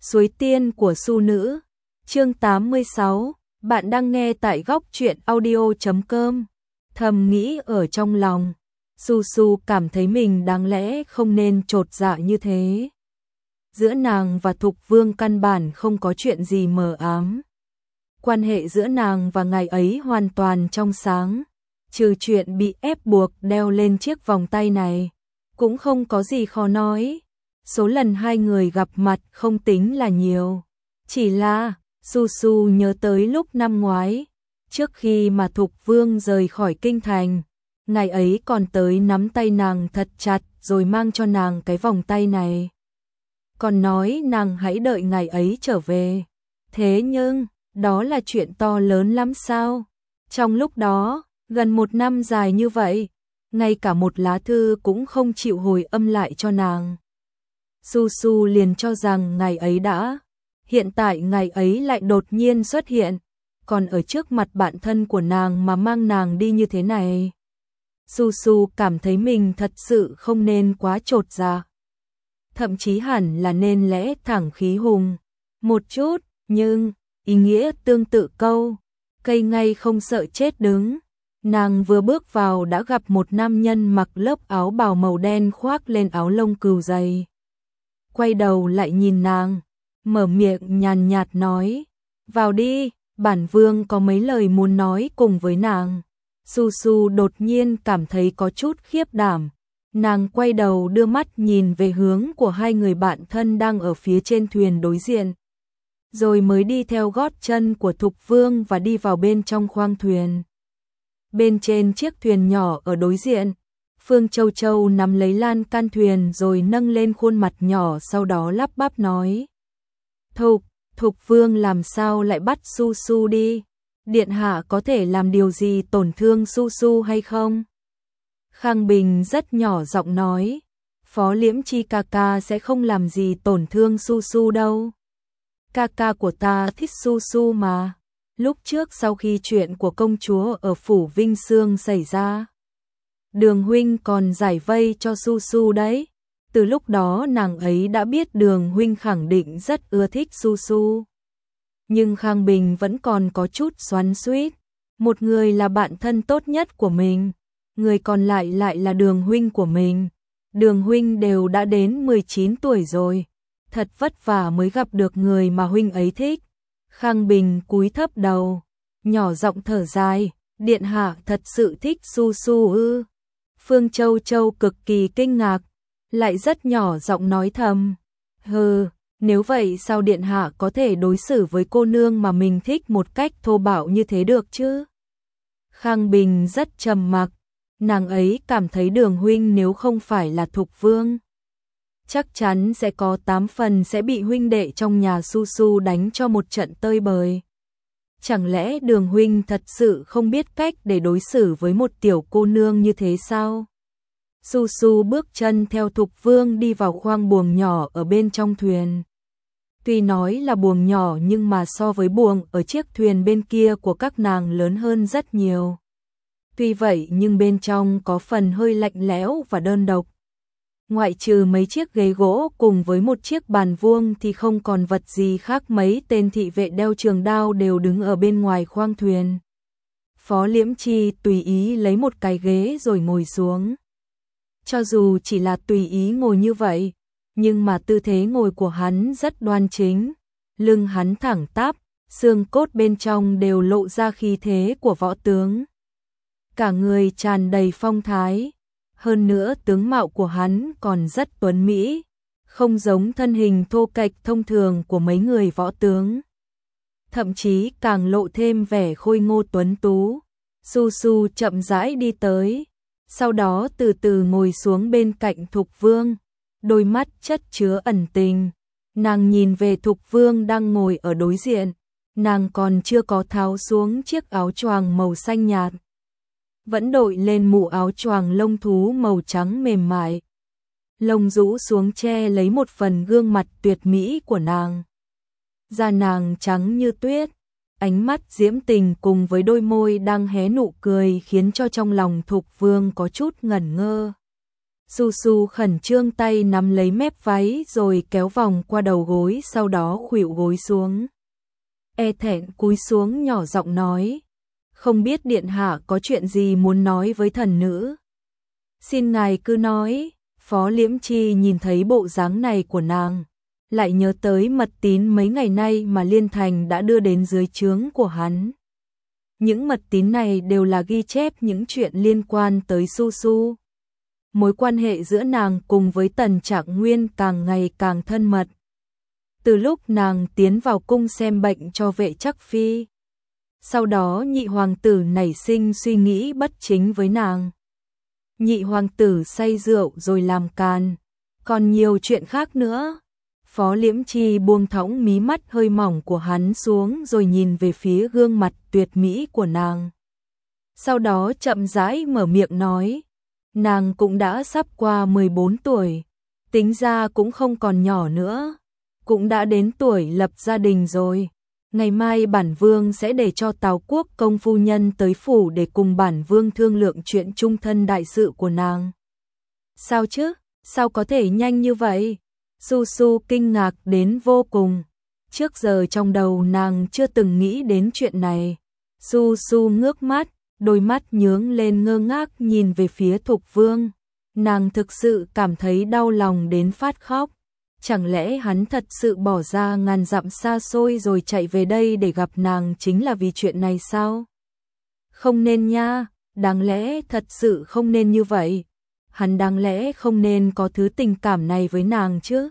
Suối tiên của Su nữ. Chương 86, bạn đang nghe tại góc truyện audio.com. Thầm nghĩ ở trong lòng, Su Su cảm thấy mình đáng lẽ không nên chột dạ như thế. Giữa nàng và Thục Vương căn bản không có chuyện gì mờ ám. Quan hệ giữa nàng và ngài ấy hoàn toàn trong sáng, trừ chuyện bị ép buộc đeo lên chiếc vòng tay này, cũng không có gì khó nói. Số lần hai người gặp mặt không tính là nhiều, chỉ là Su Su nhớ tới lúc năm ngoái, trước khi mà Thục Vương rời khỏi kinh thành, ngài ấy còn tới nắm tay nàng thật chặt rồi mang cho nàng cái vòng tay này. Còn nói nàng hãy đợi ngài ấy trở về. Thế nhưng, đó là chuyện to lớn lắm sao? Trong lúc đó, gần một năm dài như vậy, ngay cả một lá thư cũng không chịu hồi âm lại cho nàng. Su Su liền cho rằng ngài ấy đã, hiện tại ngài ấy lại đột nhiên xuất hiện, còn ở trước mặt bạn thân của nàng mà mang nàng đi như thế này. Su Su cảm thấy mình thật sự không nên quá chột dạ. Thậm chí hẳn là nên lẽ thẳng khí hùng một chút, nhưng ý nghĩa tương tự câu cây ngay không sợ chết đứng. Nàng vừa bước vào đã gặp một nam nhân mặc lớp áo bào màu đen khoác lên áo lông cừu dày. Quay đầu lại nhìn nàng, mở miệng nhàn nhạt nói, vào đi, bản vương có mấy lời muốn nói cùng với nàng. Su Su đột nhiên cảm thấy có chút khiếp đảm. Nàng quay đầu đưa mắt nhìn về hướng của hai người bạn thân đang ở phía trên thuyền đối diện, rồi mới đi theo gót chân của Thục Vương và đi vào bên trong khoang thuyền. Bên trên chiếc thuyền nhỏ ở đối diện, Phương Châu Châu nắm lấy lan can thuyền rồi nâng lên khuôn mặt nhỏ, sau đó lắp bắp nói. Thục Vương làm sao lại bắt Su Su đi? Điện hạ có thể làm điều gì tổn thương Su Su hay không? Khang Bình rất nhỏ giọng nói, Phó Liễm Chi ca ca sẽ không làm gì tổn thương Su Su đâu. Ca ca của ta thích Su Su mà. Lúc trước sau khi chuyện của công chúa ở phủ Vinh Sương xảy ra, Đường huynh còn giải vây cho Su Su đấy. Từ lúc đó nàng ấy đã biết Đường huynh khẳng định rất ưa thích Su Su. Nhưng Khang Bình vẫn còn có chút xoắn xuýt. Một người là bạn thân tốt nhất của mình, người còn lại lại là Đường huynh của mình. Đường huynh đều đã đến 19 tuổi rồi, thật vất vả mới gặp được người mà huynh ấy thích. Khang Bình cúi thấp đầu, nhỏ giọng thở dài, điện hạ thật sự thích Su Su ư? Phương Châu Châu cực kỳ kinh ngạc, lại rất nhỏ giọng nói thầm, nếu vậy sao điện hạ có thể đối xử với cô nương mà mình thích một cách thô bạo như thế được chứ? Khang Bình rất trầm mặc, nàng ấy cảm thấy Đường huynh nếu không phải là Thục Vương, chắc chắn sẽ có 8 phần sẽ bị huynh đệ trong nhà Su Su đánh cho một trận tơi bời. Chẳng lẽ Đường huynh thật sự không biết cách để đối xử với một tiểu cô nương như thế sao? Su Su bước chân theo Thục Vương đi vào khoang buồng nhỏ ở bên trong thuyền. Tuy nói là buồng nhỏ nhưng mà so với buồng ở chiếc thuyền bên kia của các nàng lớn hơn rất nhiều. Tuy vậy nhưng bên trong có phần hơi lạnh lẽo và đơn độc. Ngoại trừ mấy chiếc ghế gỗ cùng với một chiếc bàn vuông thì không còn vật gì khác. Mấy tên thị vệ đeo trường đao đều đứng ở bên ngoài khoang thuyền. Phó Liễm Chi tùy ý lấy một cái ghế rồi ngồi xuống. Cho dù chỉ là tùy ý ngồi như vậy, nhưng mà tư thế ngồi của hắn rất đoan chính. Lưng hắn thẳng tắp, xương cốt bên trong đều lộ ra khí thế của võ tướng. Cả người tràn đầy phong thái. Hơn nữa tướng mạo của hắn còn rất tuấn mỹ, không giống thân hình thô kệch thông thường của mấy người võ tướng. Thậm chí càng lộ thêm vẻ khôi ngô tuấn tú. Su Su chậm rãi đi tới, sau đó từ từ ngồi xuống bên cạnh Thục Vương, đôi mắt chất chứa ẩn tình. Nàng nhìn về Thục Vương đang ngồi ở đối diện, nàng còn chưa có tháo xuống chiếc áo choàng màu xanh nhạt, vẫn đội lên mũ áo choàng lông thú màu trắng mềm mại. Lông rũ xuống che lấy một phần gương mặt tuyệt mỹ của nàng. Da nàng trắng như tuyết, ánh mắt diễm tình cùng với đôi môi đang hé nụ cười khiến cho trong lòng Thục Vương có chút ngẩn ngơ. Su Su khẩn trương tay nắm lấy mép váy rồi kéo vòng qua đầu gối, sau đó khuỵu gối xuống. E thẹn cúi xuống nhỏ giọng nói, không biết điện hạ có chuyện gì muốn nói với thần nữ. Xin ngài cứ nói. Phó Liễm Chi nhìn thấy bộ dáng này của nàng, lại nhớ tới mật tín mấy ngày nay mà Liên Thành đã đưa đến dưới trướng của hắn. Những mật tín này đều là ghi chép những chuyện liên quan tới Su Su. Mối quan hệ giữa nàng cùng với Tần Trạng Nguyên càng ngày càng thân mật. Từ lúc nàng tiến vào cung xem bệnh cho Vệ Trắc Phi, sau đó nhị hoàng tử nảy sinh suy nghĩ bất chính với nàng. Nhị hoàng tử say rượu rồi làm càn, còn nhiều chuyện khác nữa. Phó Liễm Chi buông thõng mí mắt hơi mỏng của hắn xuống rồi nhìn về phía gương mặt tuyệt mỹ của nàng. Sau đó chậm rãi mở miệng nói, nàng cũng đã sắp qua 14 tuổi, tính ra cũng không còn nhỏ nữa, cũng đã đến tuổi lập gia đình rồi. Ngày mai bản vương sẽ để cho Tào Quốc công phu nhân tới phủ để cùng bản vương thương lượng chuyện chung thân đại sự của nàng. Sao chứ? Sao có thể nhanh như vậy? Su Su kinh ngạc đến vô cùng. Trước giờ trong đầu nàng chưa từng nghĩ đến chuyện này. Su Su ngước mắt, đôi mắt nhướng lên ngơ ngác nhìn về phía Thục Vương. Nàng thực sự cảm thấy đau lòng đến phát khóc. Chẳng lẽ hắn thật sự bỏ ra ngàn dặm xa xôi rồi chạy về đây để gặp nàng chính là vì chuyện này sao? Không nên nha, đáng lẽ thật sự không nên như vậy. Hắn đáng lẽ không nên có thứ tình cảm này với nàng chứ.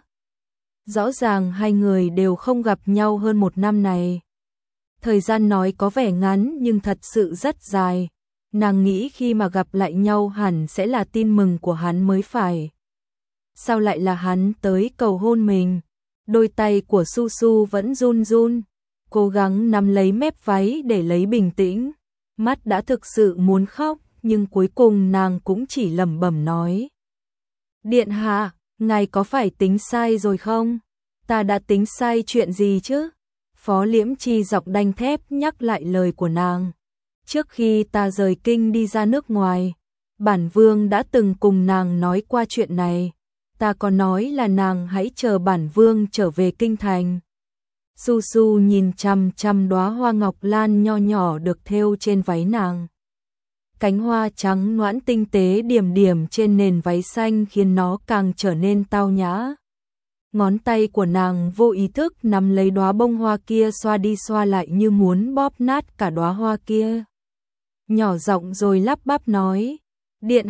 Rõ ràng hai người đều không gặp nhau hơn 1 năm này. Thời gian nói có vẻ ngắn nhưng thật sự rất dài. Nàng nghĩ khi mà gặp lại nhau hẳn sẽ là tin mừng của hắn mới phải. Sao lại là hắn tới cầu hôn mình? Đôi tay của Su Su vẫn run run, cố gắng nắm lấy mép váy để lấy bình tĩnh. Mắt đã thực sự muốn khóc, nhưng cuối cùng nàng cũng chỉ lẩm bẩm nói. Điện hạ, ngài có phải tính sai rồi không? Ta đã tính sai chuyện gì chứ? Phó Liễm Chi giọng đanh thép nhắc lại lời của nàng. Trước khi ta rời kinh đi ra nước ngoài, bản vương đã từng cùng nàng nói qua chuyện này. Ta có nói là nàng hãy chờ bản vương trở về kinh thành. Su Su nhìn chằm chằm đóa hoa ngọc lan nho nhỏ được thêu trên váy nàng. Cánh hoa trắng nõn tinh tế điểm điểm trên nền váy xanh khiến nó càng trở nên tao nhã. Ngón tay của nàng vô ý thức nắm lấy đóa bông hoa kia xoa đi xoa lại như muốn bóp nát cả đóa hoa kia. Nhỏ giọng rồi lắp bắp nói, điện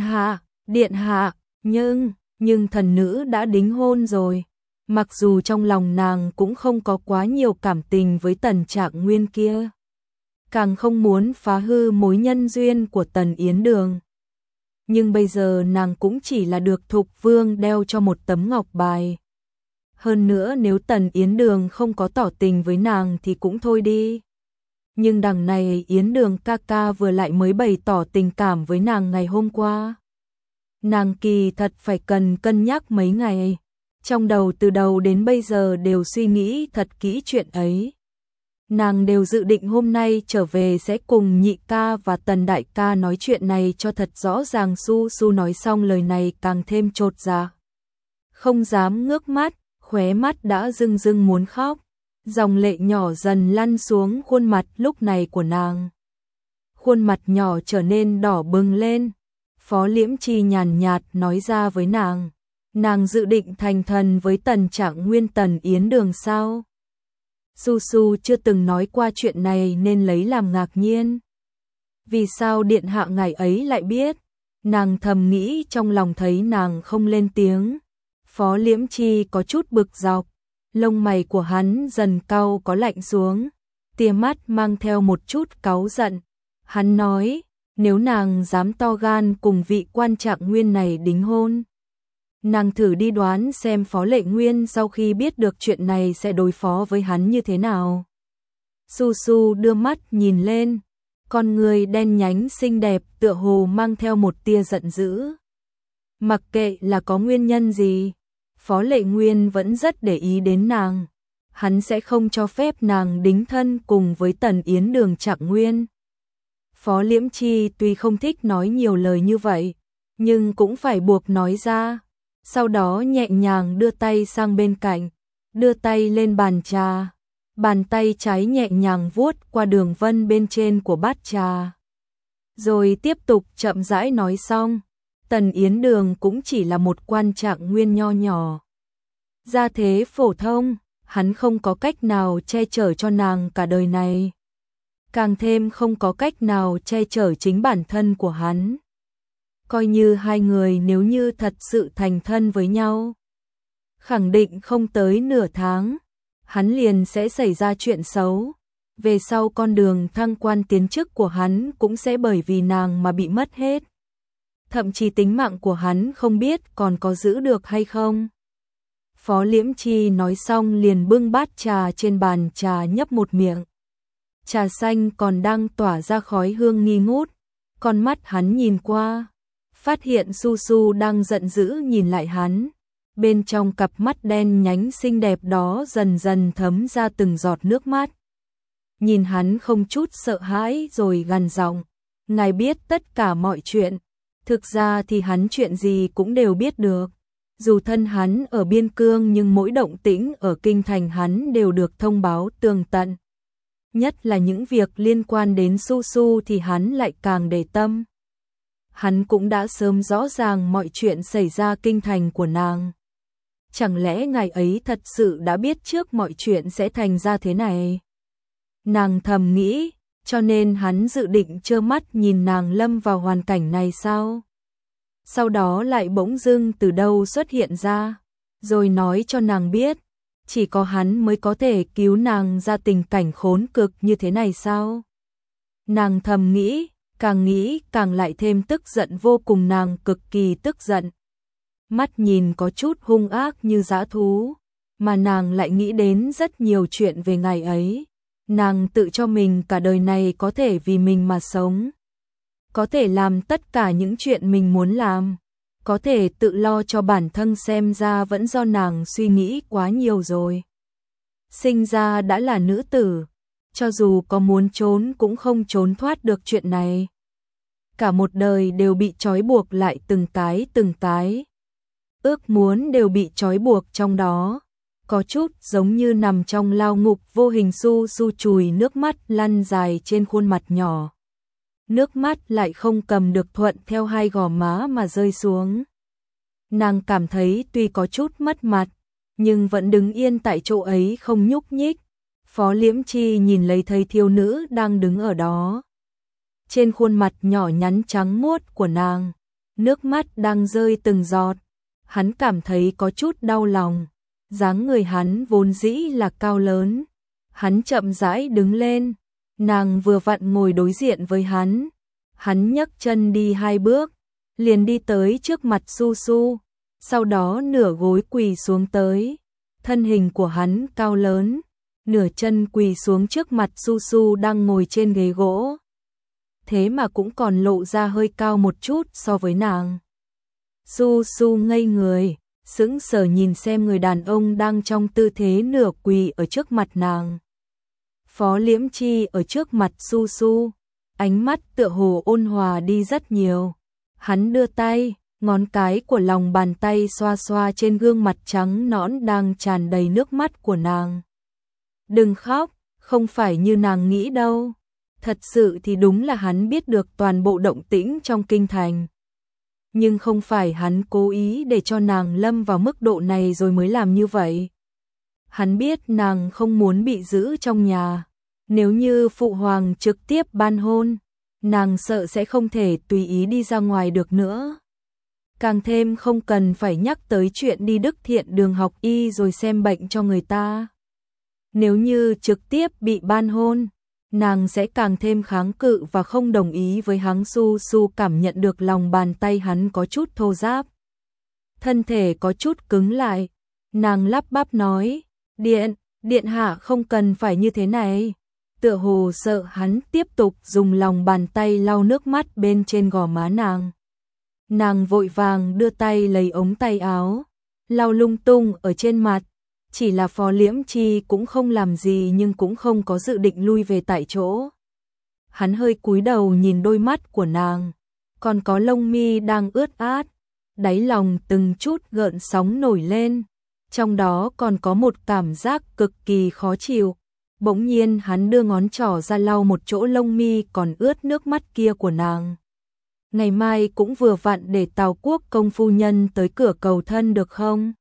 hạ, nhưng thần nữ đã đính hôn rồi. Mặc dù trong lòng nàng cũng không có quá nhiều cảm tình với Tần Trạng Nguyên kia, càng không muốn phá hư mối nhân duyên của Tần Yến Đường. Nhưng bây giờ nàng cũng chỉ là được Thục Vương đeo cho một tấm ngọc bài. Hơn nữa nếu Tần Yến Đường không có tỏ tình với nàng thì cũng thôi đi. Nhưng đằng này Yến Đường ca ca vừa lại mới bày tỏ tình cảm với nàng ngày hôm qua. Nàng kỳ thật phải cần cân nhắc mấy ngày. Trong đầu từ đầu đến bây giờ đều suy nghĩ thật kỹ chuyện ấy. Nàng đều dự định hôm nay trở về sẽ cùng nhị ca và Tần đại ca nói chuyện này cho thật rõ ràng. Su Su nói xong lời này càng thêm chột dạ. Không dám ngước mắt, khóe mắt đã rưng rưng muốn khóc. Dòng lệ nhỏ dần lăn xuống khuôn mặt lúc này của nàng. Khuôn mặt nhỏ trở nên đỏ bừng lên. Phó Liễm Chi nhàn nhạt nói ra với nàng. Nàng dự định thành thần với Tần Trạng Nguyên Tần Yến Đường sao? Su Su chưa từng nói qua chuyện này nên lấy làm ngạc nhiên. Vì sao điện hạ ngài ấy lại biết? Nàng thầm nghĩ trong lòng thấy nàng không lên tiếng. Phó Liễm Chi có chút bực dọc. Lông mày của hắn dần cau có lạnh xuống. Tia mắt mang theo một chút cáu giận. Hắn nói, nếu nàng dám to gan cùng vị quan Trạng Nguyên này đính hôn, nàng thử đi đoán xem Phó Lệ Nguyên sau khi biết được chuyện này sẽ đối phó với hắn như thế nào. Su Su đưa mắt nhìn lên, con người đen nhánh xinh đẹp tựa hồ mang theo một tia giận dữ. Mặc kệ là có nguyên nhân gì, Phó Lệ Nguyên vẫn rất để ý đến nàng. Hắn sẽ không cho phép nàng đính thân cùng với Tần Yến Đường Trạng Nguyên. Phó Liễm Chi tuy không thích nói nhiều lời như vậy, nhưng cũng phải buộc nói ra. Sau đó nhẹ nhàng đưa tay sang bên cạnh, đưa tay lên bàn trà. Bàn tay trái nhẹ nhàng vuốt qua đường vân bên trên của bát trà. Rồi tiếp tục chậm rãi nói xong, Tần Yến Đường cũng chỉ là một quan trạng nguyên nho nhỏ. Gia thế phổ thông, hắn không có cách nào che chở cho nàng cả đời này. Càng thêm không có cách nào che chở chính bản thân của hắn. Coi như hai người nếu như thật sự thành thân với nhau, khẳng định không tới nửa tháng, hắn liền sẽ xảy ra chuyện xấu. Về sau con đường thăng quan tiến chức của hắn cũng sẽ bởi vì nàng mà bị mất hết. Thậm chí tính mạng của hắn không biết còn có giữ được hay không. Phó Liễm Chi nói xong liền bưng bát trà trên bàn trà nhấp một miệng. Trà xanh còn đang tỏa ra khói hương nghi ngút. Con mắt hắn nhìn qua, phát hiện Su Su đang giận dữ nhìn lại hắn. Bên trong cặp mắt đen nhánh xinh đẹp đó dần dần thấm ra từng giọt nước mắt. Nhìn hắn không chút sợ hãi rồi gằn giọng, ngài biết tất cả mọi chuyện. Thực ra thì hắn chuyện gì cũng đều biết được. Dù thân hắn ở biên cương nhưng mỗi động tĩnh ở kinh thành hắn đều được thông báo tường tận. Nhất là những việc liên quan đến Su Su thì hắn lại càng để tâm. Hắn cũng đã sớm rõ ràng mọi chuyện xảy ra kinh thành của nàng. Chẳng lẽ ngài ấy thật sự đã biết trước mọi chuyện sẽ thành ra thế này? Nàng thầm nghĩ, cho nên hắn dự định trơ mắt nhìn nàng lâm vào hoàn cảnh này sao? Sau đó lại bỗng dưng từ đâu xuất hiện ra, rồi nói cho nàng biết, chỉ có hắn mới có thể cứu nàng ra tình cảnh khốn cực như thế này sao? Nàng thầm nghĩ càng lại thêm tức giận vô cùng, nàng cực kỳ tức giận. Mắt nhìn có chút hung ác như dã thú, mà nàng lại nghĩ đến rất nhiều chuyện về ngày ấy. Nàng tự cho mình cả đời này có thể vì mình mà sống. Có thể làm tất cả những chuyện mình muốn làm. Có thể tự lo cho bản thân, xem ra vẫn do nàng suy nghĩ quá nhiều rồi. Sinh ra đã là nữ tử, cho dù có muốn trốn cũng không trốn thoát được chuyện này. Cả một đời đều bị trói buộc lại từng cái. Ước muốn đều bị trói buộc trong đó. Có chút giống như nằm trong lao ngục vô hình. Su Su chùi nước mắt lăn dài trên khuôn mặt nhỏ. Nước mắt lại không cầm được, thuận theo hai gò má mà rơi xuống. Nàng cảm thấy tuy có chút mất mặt, nhưng vẫn đứng yên tại chỗ ấy không nhúc nhích. Phó Liễm Chi nhìn lấy thấy thiếu nữ đang đứng ở đó. Trên khuôn mặt nhỏ nhắn trắng muốt của nàng, nước mắt đang rơi từng giọt. Hắn cảm thấy có chút đau lòng. Dáng người hắn vốn dĩ là cao lớn. Hắn chậm rãi đứng lên. Nàng vừa vặn ngồi đối diện với hắn. Hắn nhấc chân đi 2 bước, liền đi tới trước mặt Su Su, sau đó nửa gối quỳ xuống tới. Thân hình của hắn cao lớn, nửa chân quỳ xuống trước mặt Su Su đang ngồi trên ghế gỗ. Thế mà cũng còn lộ ra hơi cao một chút so với nàng. Su Su ngây người, sững sờ nhìn xem người đàn ông đang trong tư thế nửa quỳ ở trước mặt nàng. Phó Liễm Chi ở trước mặt Su Su, ánh mắt tựa hồ ôn hòa đi rất nhiều. Hắn đưa tay, ngón cái của lòng bàn tay xoa xoa trên gương mặt trắng nõn đang tràn đầy nước mắt của nàng. Đừng khóc, không phải như nàng nghĩ đâu. Thật sự thì đúng là hắn biết được toàn bộ động tĩnh trong kinh thành. Nhưng không phải hắn cố ý để cho nàng lâm vào mức độ này rồi mới làm như vậy. Hắn biết nàng không muốn bị giữ trong nhà. Nếu như phụ hoàng trực tiếp ban hôn, nàng sợ sẽ không thể tùy ý đi ra ngoài được nữa. Càng thêm không cần phải nhắc tới chuyện đi Đức Thiện Đường học y rồi xem bệnh cho người ta. Nếu như trực tiếp bị ban hôn, nàng sẽ càng thêm kháng cự và không đồng ý với hắn. Su Su cảm nhận được lòng bàn tay hắn có chút thô ráp. Thân thể có chút cứng lại. Nàng lắp bắp nói, Điện hạ không cần phải như thế này. Tựa hồ sợ hắn tiếp tục dùng lòng bàn tay lau nước mắt bên trên gò má nàng. Nàng vội vàng đưa tay lấy ống tay áo, lau lung tung ở trên mặt. Chỉ là Phó Liễm Chi cũng không làm gì nhưng cũng không có dự định lui về tại chỗ. Hắn hơi cúi đầu nhìn đôi mắt của nàng, còn có lông mi đang ướt át, đáy lòng từng chút gợn sóng nổi lên, trong đó còn có một cảm giác cực kỳ khó chịu. Bỗng nhiên hắn đưa ngón trỏ ra lau một chỗ lông mi còn ướt nước mắt kia của nàng. Ngày mai cũng vừa vặn để Tào Quốc công phu nhân tới cửa cầu thân được không?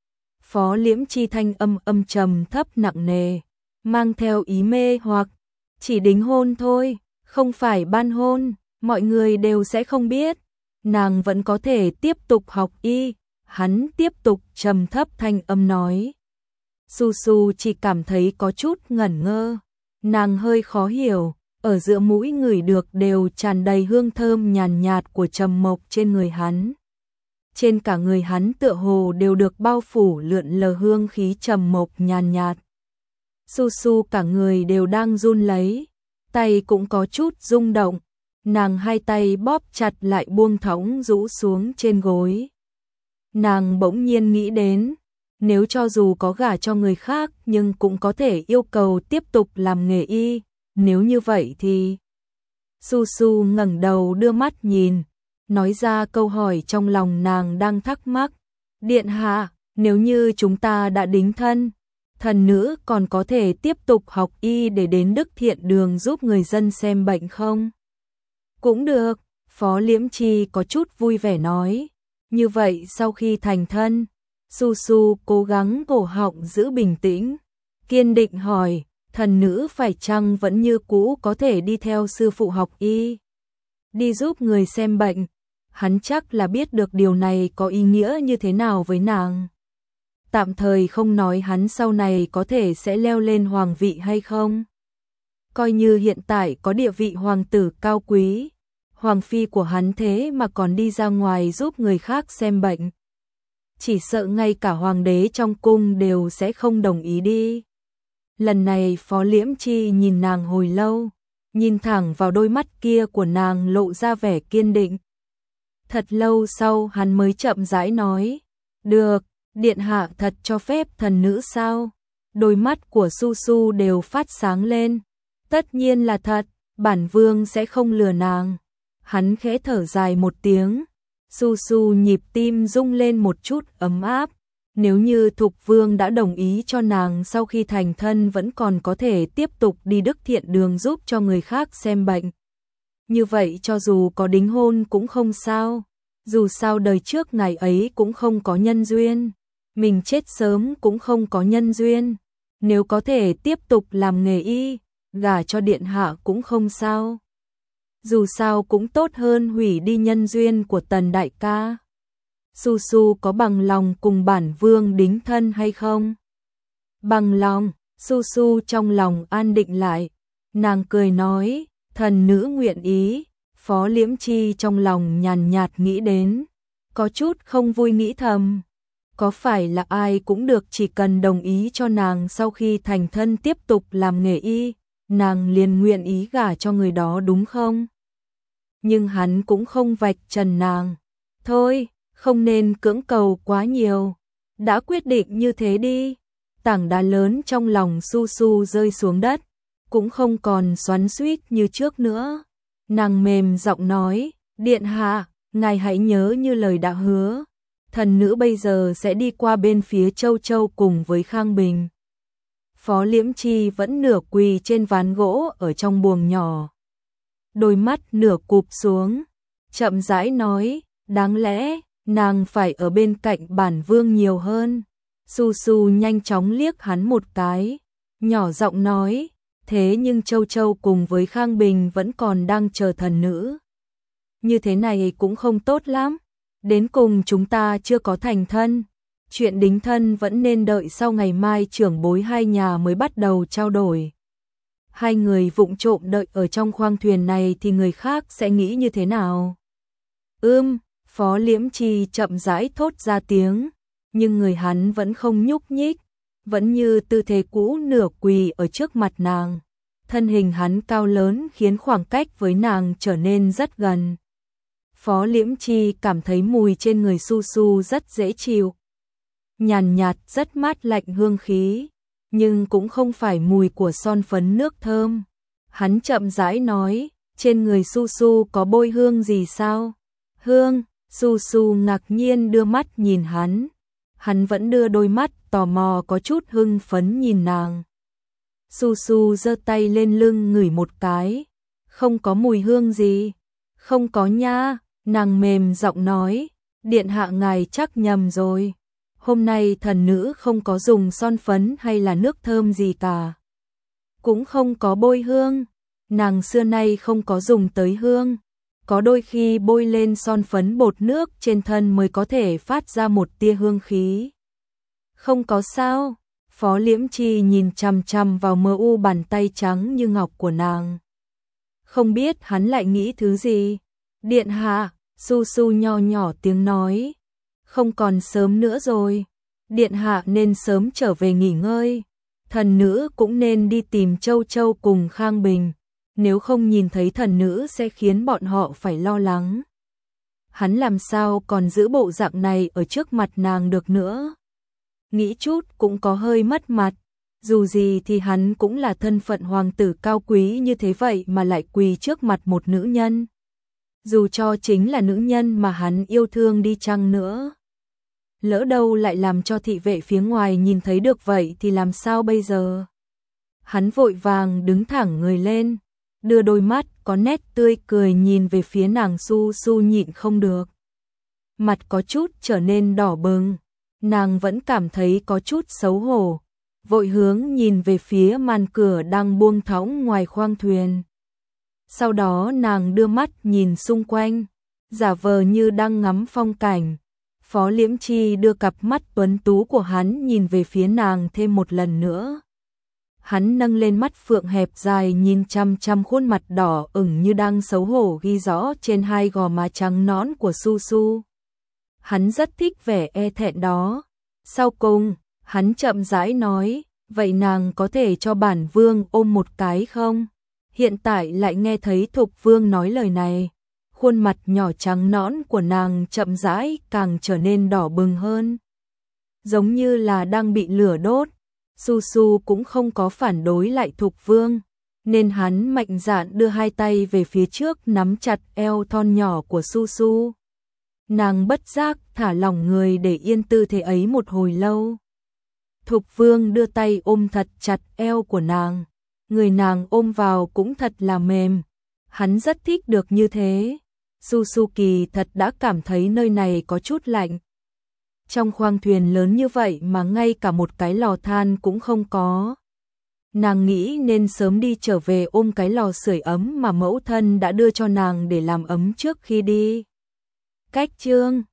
Phó Liễm Chi thanh âm trầm thấp nặng nề, mang theo ý mê hoặc, chỉ đính hôn thôi, không phải ban hôn, mọi người đều sẽ không biết. Nàng vẫn có thể tiếp tục học y, hắn tiếp tục trầm thấp thanh âm nói. Su Su chỉ cảm thấy có chút ngẩn ngơ, nàng hơi khó hiểu, ở giữa mũi ngửi được đều tràn đầy hương thơm nhàn nhạt của trầm mộc trên người hắn. Trên cả người hắn tựa hồ đều được bao phủ lượn lờ hương khí trầm mộc nhàn nhạt. Su Su cả người đều đang run lấy, tay cũng có chút rung động, nàng hai tay bóp chặt lại buông thõng rũ xuống trên gối. Nàng bỗng nhiên nghĩ đến, nếu cho dù có gả cho người khác nhưng cũng có thể yêu cầu tiếp tục làm nghề y, nếu như vậy thì... Su Su ngẩng đầu đưa mắt nhìn, nói ra câu hỏi trong lòng nàng đang thắc mắc. Điện hạ, nếu như chúng ta đã đính thân, thần nữ còn có thể tiếp tục học y để đến Đức Thiện Đường giúp người dân xem bệnh không? Cũng được, Phó Liễm Chi có chút vui vẻ nói. Như vậy sau khi thành thân, Su Su cố gắng cổ họng giữ bình tĩnh, kiên định hỏi, thần nữ phải chăng vẫn như cũ có thể đi theo sư phụ học y, đi giúp người xem bệnh? Hắn chắc là biết được điều này có ý nghĩa như thế nào với nàng. Tạm thời không nói hắn sau này có thể sẽ leo lên hoàng vị hay không. Coi như hiện tại có địa vị hoàng tử cao quý, hoàng phi của hắn thế mà còn đi ra ngoài giúp người khác xem bệnh. Chỉ sợ ngay cả hoàng đế trong cung đều sẽ không đồng ý đi. Lần này Phó Liễm Chi nhìn nàng hồi lâu, nhìn thẳng vào đôi mắt kia của nàng lộ ra vẻ kiên định. Thật lâu sau hắn mới chậm rãi nói, được, điện hạ thật cho phép thần nữ sao? Đôi mắt của Su Su đều phát sáng lên, tất nhiên là thật, bản vương sẽ không lừa nàng. Hắn khẽ thở dài một tiếng, Su Su nhịp tim rung lên một chút ấm áp. Nếu như Thục Vương đã đồng ý cho nàng sau khi thành thân vẫn còn có thể tiếp tục đi Đức Thiện Đường giúp cho người khác xem bệnh. Như vậy cho dù có đính hôn cũng không sao, dù sao đời trước ngày ấy cũng không có nhân duyên, mình chết sớm cũng không có nhân duyên. Nếu có thể tiếp tục làm nghề y, gả cho điện hạ cũng không sao. Dù sao cũng tốt hơn hủy đi nhân duyên của Tần đại ca. Su Su có bằng lòng cùng bản vương đính thân hay không? Bằng lòng, Su Su trong lòng an định lại. Nàng cười nói, thần nữ nguyện ý. Phó Liễm Chi trong lòng nhàn nhạt nghĩ đến, có chút không vui nghĩ thầm. Có phải là ai cũng được chỉ cần đồng ý cho nàng sau khi thành thân tiếp tục làm nghề y, nàng liền nguyện ý gả cho người đó đúng không? Nhưng hắn cũng không vạch trần nàng. Thôi, không nên cưỡng cầu quá nhiều. Đã quyết định như thế đi. Tảng đá lớn trong lòng Su Su rơi xuống đất, cũng không còn xoắn xuýt như trước nữa. Nàng mềm giọng nói, điện hạ, ngài hãy nhớ như lời đã hứa. Thần nữ bây giờ sẽ đi qua bên phía Châu Châu cùng với Khang Bình. Phó Liễm Chi vẫn nửa quỳ trên ván gỗ ở trong buồng nhỏ. Đôi mắt nửa cụp xuống, chậm rãi nói, đáng lẽ nàng phải ở bên cạnh bản vương nhiều hơn. Su Su nhanh chóng liếc hắn một cái, nhỏ giọng nói, thế nhưng Châu Châu cùng với Khang Bình vẫn còn đang chờ thần nữ. Như thế này cũng không tốt lắm, đến cùng chúng ta chưa có thành thân. Chuyện đính thân vẫn nên đợi sau ngày mai trưởng bối hai nhà mới bắt đầu trao đổi. Hai người vụng trộm đợi ở trong khoang thuyền này thì người khác sẽ nghĩ như thế nào? Phó Liễm Chi chậm rãi thốt ra tiếng, nhưng người hắn vẫn không nhúc nhích, vẫn như tư thế cũ nửa quỳ ở trước mặt nàng. Thân hình hắn cao lớn khiến khoảng cách với nàng trở nên rất gần. Phó Liễm Chi cảm thấy mùi trên người Su Su rất dễ chịu. Nhàn nhạt rất mát lạnh hương khí, nhưng cũng không phải mùi của son phấn nước thơm. Hắn chậm rãi nói, trên người Su Su có bôi hương gì sao? Hương, Su Su ngạc nhiên đưa mắt nhìn hắn. Hắn vẫn đưa đôi mắt tò mò có chút hưng phấn nhìn nàng. Su Su giơ tay lên lưng ngửi một cái. Không có mùi hương gì. Không có nha, nàng mềm giọng nói. Điện hạ ngài chắc nhầm rồi. Hôm nay thần nữ không có dùng son phấn hay là nước thơm gì cả. Cũng không có bôi hương. Nàng xưa nay không có dùng tới hương. Có đôi khi bôi lên son phấn bột nước trên thân mới có thể phát ra một tia hương khí. Không có sao. Phó Liễm Chi nhìn chằm chằm vào mờ u bàn tay trắng như ngọc của nàng. Không biết hắn lại nghĩ thứ gì. Điện hạ, Su Su nho nhỏ tiếng nói. Không còn sớm nữa rồi. Điện hạ nên sớm trở về nghỉ ngơi. Thần nữ cũng nên đi tìm Châu Châu cùng Khang Bình. Nếu không nhìn thấy thần nữ sẽ khiến bọn họ phải lo lắng. Hắn làm sao còn giữ bộ dạng này ở trước mặt nàng được nữa. Nghĩ chút cũng có hơi mất mặt. Dù gì thì hắn cũng là thân phận hoàng tử cao quý như thế vậy mà lại quỳ trước mặt một nữ nhân. Dù cho chính là nữ nhân mà hắn yêu thương đi chăng nữa. Lỡ đâu lại làm cho thị vệ phía ngoài nhìn thấy được vậy thì làm sao bây giờ? Hắn vội vàng đứng thẳng người lên, đưa đôi mắt có nét tươi cười nhìn về phía nàng. Su Su nhịn không được. Mặt có chút trở nên đỏ bừng, nàng vẫn cảm thấy có chút xấu hổ, vội hướng nhìn về phía màn cửa đang buông thõng ngoài khoang thuyền. Sau đó nàng đưa mắt nhìn xung quanh, giả vờ như đang ngắm phong cảnh. Phó Liễm Chi đưa cặp mắt tuấn tú của hắn nhìn về phía nàng thêm một lần nữa. Hắn nâng lên mắt phượng hẹp dài nhìn chăm chăm khuôn mặt đỏ ửng như đang xấu hổ ghi rõ trên hai gò má trắng nõn của Su Su. Hắn rất thích vẻ e thẹn đó. Sau cùng, hắn chậm rãi nói, vậy nàng có thể cho bản vương ôm một cái không? Hiện tại lại nghe thấy Thục Vương nói lời này. Khuôn mặt nhỏ trắng nõn của nàng chậm rãi càng trở nên đỏ bừng hơn. Giống như là đang bị lửa đốt. Su Su cũng không có phản đối lại Thục Vương, nên hắn mạnh dạn đưa hai tay về phía trước nắm chặt eo thon nhỏ của Su Su. Nàng bất giác thả lỏng người để yên tư thế ấy một hồi lâu. Thục Vương đưa tay ôm thật chặt eo của nàng, người nàng ôm vào cũng thật là mềm. Hắn rất thích được như thế. Su Su kỳ thật đã cảm thấy nơi này có chút lạnh. Trong khoang thuyền lớn như vậy mà ngay cả một cái lò than cũng không có. Nàng nghĩ nên sớm đi trở về ôm cái lò sưởi ấm mà mẫu thân đã đưa cho nàng để làm ấm trước khi đi. Cách chương